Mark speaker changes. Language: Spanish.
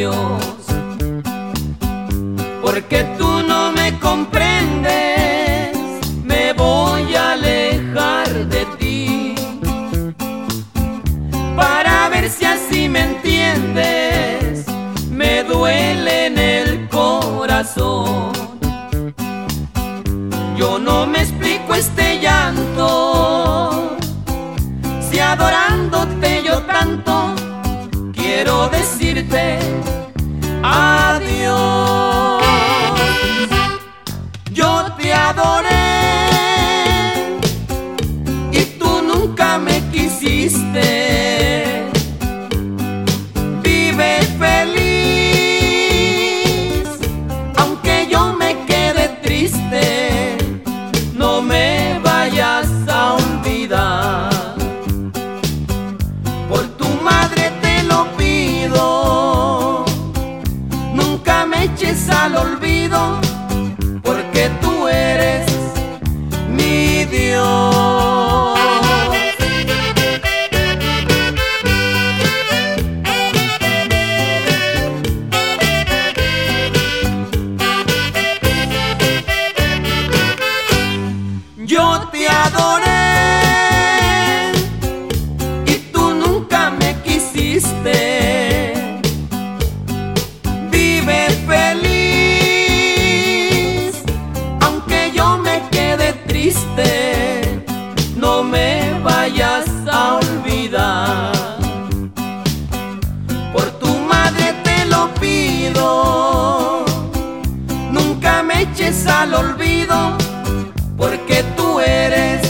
Speaker 1: Dios, porque tú no me comprendes, me voy a alejar de ti, para ver si así me entiendes, me duele en el corazón. Yo no me explico este llanto, si adorándote yo tanto quiero decirte adiós. Yo te adoré y tú nunca me quisiste. Vive feliz, aunque yo me quede triste, no me vayas a olvidar. Por tu madre te lo pido, nunca me eches al olvido, porque tú eres mi Dios. Yo te adoré y tú nunca me quisiste. Vive feliz, aunque yo me quede triste, no me vayas a olvidar. Por tu madre te lo pido, nunca me eches al olvido, porque tú eres